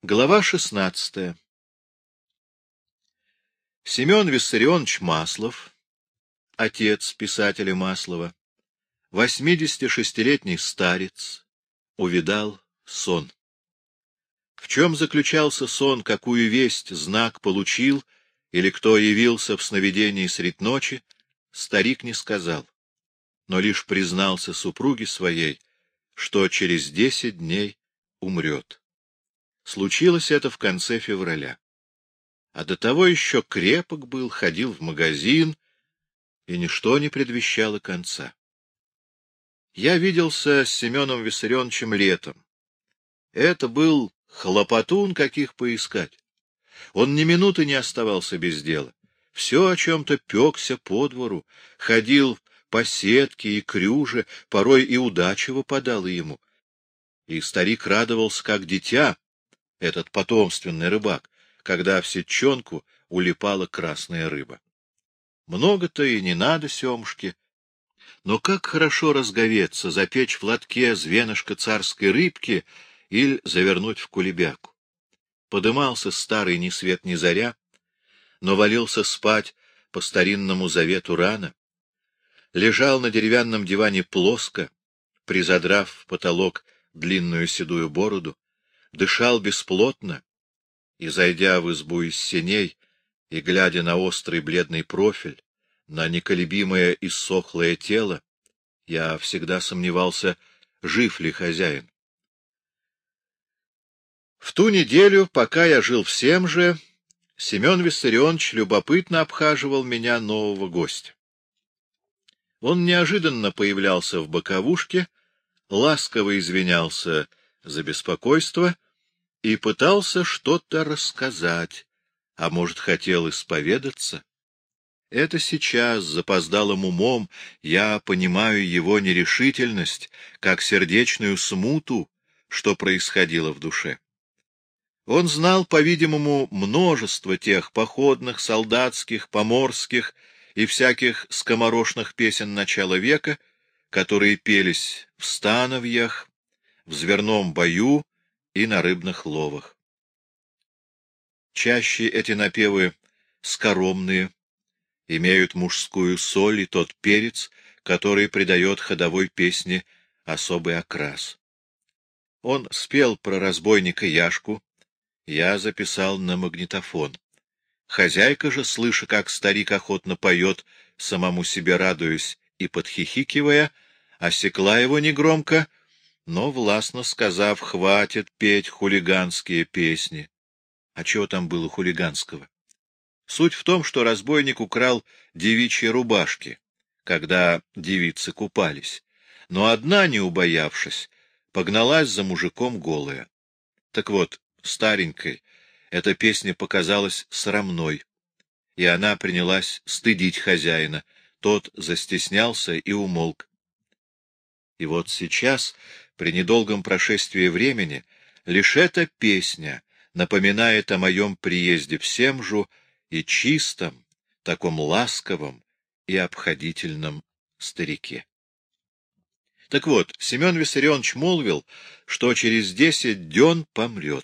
Глава 16. Семен Виссарионович Маслов, отец писателя Маслова, 86-летний старец, увидал сон. В чем заключался сон, какую весть, знак получил, или кто явился в сновидении средь ночи, старик не сказал, но лишь признался супруге своей, что через 10 дней умрет. Случилось это в конце февраля. А до того еще крепок был, ходил в магазин, и ничто не предвещало конца. Я виделся с Семеном Виссарионовичем летом. Это был хлопотун, каких поискать. Он ни минуты не оставался без дела. Все о чем-то пекся по двору, ходил по сетке и крюже, порой и удача выпадала ему. И старик радовался, как дитя, этот потомственный рыбак, когда в сетчонку улипала красная рыба. Много-то и не надо семушки, но как хорошо разговеться, запечь в лотке звенышко царской рыбки или завернуть в кулебяку. Подымался старый ни свет ни заря, но валился спать по старинному завету рано, лежал на деревянном диване плоско, призадрав в потолок длинную седую бороду, дышал бесплотно, и, зайдя в избу из сеней и глядя на острый бледный профиль, на неколебимое иссохлое тело, я всегда сомневался, жив ли хозяин. В ту неделю, пока я жил всем же, Семен Виссарионович любопытно обхаживал меня, нового гостя. Он неожиданно появлялся в боковушке, ласково извинялся за беспокойство и пытался что-то рассказать, а может, хотел исповедаться. Это сейчас, запоздалым умом, я понимаю его нерешительность, как сердечную смуту, что происходило в душе. Он знал, по-видимому, множество тех походных, солдатских, поморских и всяких скоморошных песен начала века, которые пелись в становьях, в зверном бою и на рыбных ловах. Чаще эти напевы скоромные, имеют мужскую соль и тот перец, который придает ходовой песне особый окрас. Он спел про разбойника Яшку, я записал на магнитофон. Хозяйка же, слыша, как старик охотно поет, самому себе радуясь и подхихикивая, осекла его негромко, но властно сказав: «Хватит петь хулиганские песни». А чего там было хулиганского? Суть в том, что разбойник украл девичьи рубашки, когда девицы купались, но одна, не убоявшись, погналась за мужиком голая. Так вот, старенькой эта песня показалась срамной, и она принялась стыдить хозяина. Тот застеснялся и умолк. И вот сейчас, при недолгом прошествии времени, лишь эта песня напоминает о моем приезде в Семжу и чистом, таком ласковом и обходительном старике. Так вот, Семен Виссарионович молвил, что через 10 дён помрет.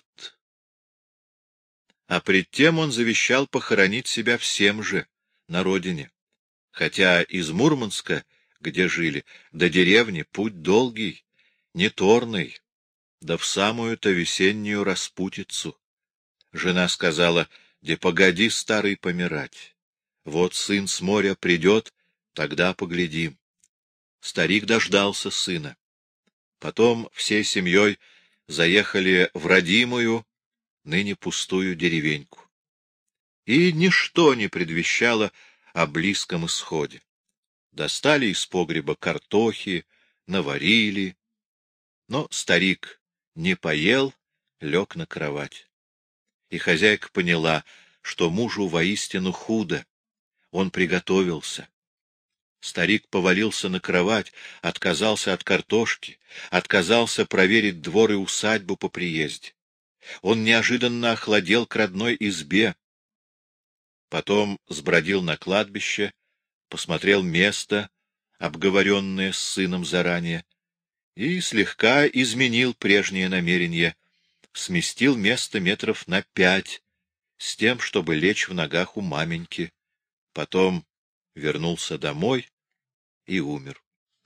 А пред тем он завещал похоронить себя в Семже, на родине. Хотя из Мурманска, где жили, до деревни путь долгий, неторный, да в самую-то весеннюю распутицу. Жена сказала: «Да погоди, старый, помирать. Вот сын с моря придет, тогда поглядим». Старик дождался сына. Потом всей семьей заехали в родимую, ныне пустую деревеньку. И ничто не предвещало о близком исходе. Достали из погреба картохи, наварили, но старик не поел, лег на кровать. И хозяйка поняла, что мужу воистину худо. Он приготовился. Старик повалился на кровать, отказался от картошки, отказался проверить двор и усадьбу по приезде. Он неожиданно охладел к родной избе. Потом сбродил на кладбище, посмотрел место, обговоренное с сыном заранее, и слегка изменил прежнее намерение. сместил место метров на 5, с тем, чтобы лечь в ногах у маменьки. Потом вернулся домой и умер.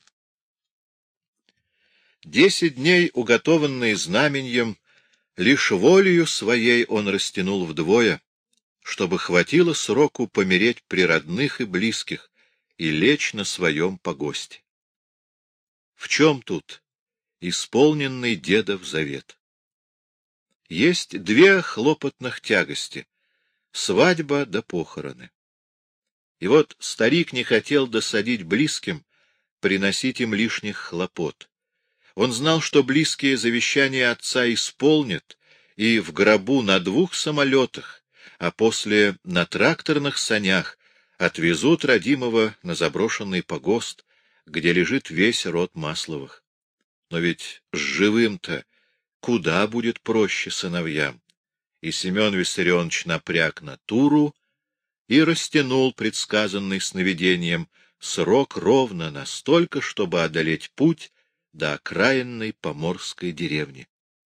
10 дней, уготованные знаменьем, лишь волею своей он растянул вдвое, чтобы хватило сроку помереть при родных и близких и лечь на своем погосте. В чем тут исполненный дедов завет? Есть 2 хлопотных тягости — свадьба да похороны. И вот старик не хотел досадить близким, приносить им лишних хлопот. Он знал, что близкие завещания отца исполнят и в гробу на 2 самолетах, а после на тракторных санях отвезут родимого на заброшенный погост, где лежит весь род Масловых. Но ведь с живым-то куда будет проще сыновьям? И Семен Виссарионович напряг натуру и растянул предсказанный сновидением срок ровно настолько, чтобы одолеть путь до окраинной поморской деревни.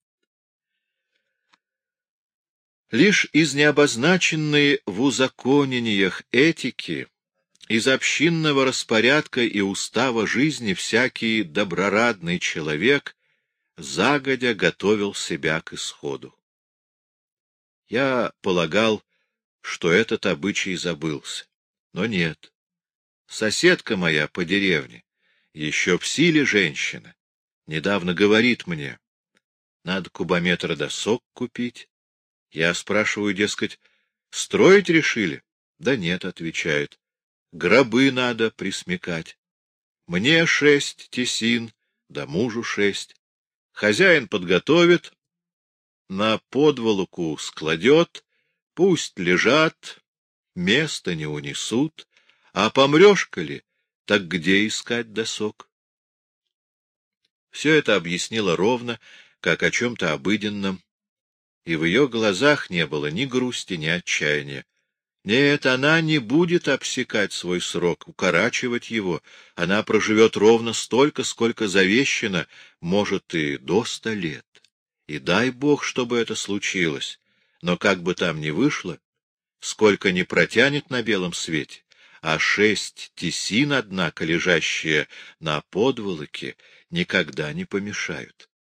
Лишь из необозначенной в узаконениях этики, из общинного распорядка и устава жизни всякий доброрадный человек загодя готовил себя к исходу. Я полагал, что этот обычай забылся, но нет. Соседка моя по деревне, еще в силе женщина, недавно говорит мне: надо кубометр досок купить. Я спрашиваю, дескать, строить решили? Да нет, отвечает, гробы надо присмекать. Мне 6 тесин, да мужу 6. Хозяин подготовит, на подволоку складет, пусть лежат, место не унесут, а помрешь-ка ли, так где искать досок? Все это объяснила ровно, как о чем-то обыденном, и в ее глазах не было ни грусти, ни отчаяния. Нет, она не будет обсекать свой срок, укорачивать его. Она проживет ровно столько, сколько завещано, может, и до 100 лет. И дай Бог, чтобы это случилось. Но как бы там ни вышло, сколько ни протянет на белом свете, а 6 тесин, однако, лежащие на подволоке, никогда не помешают.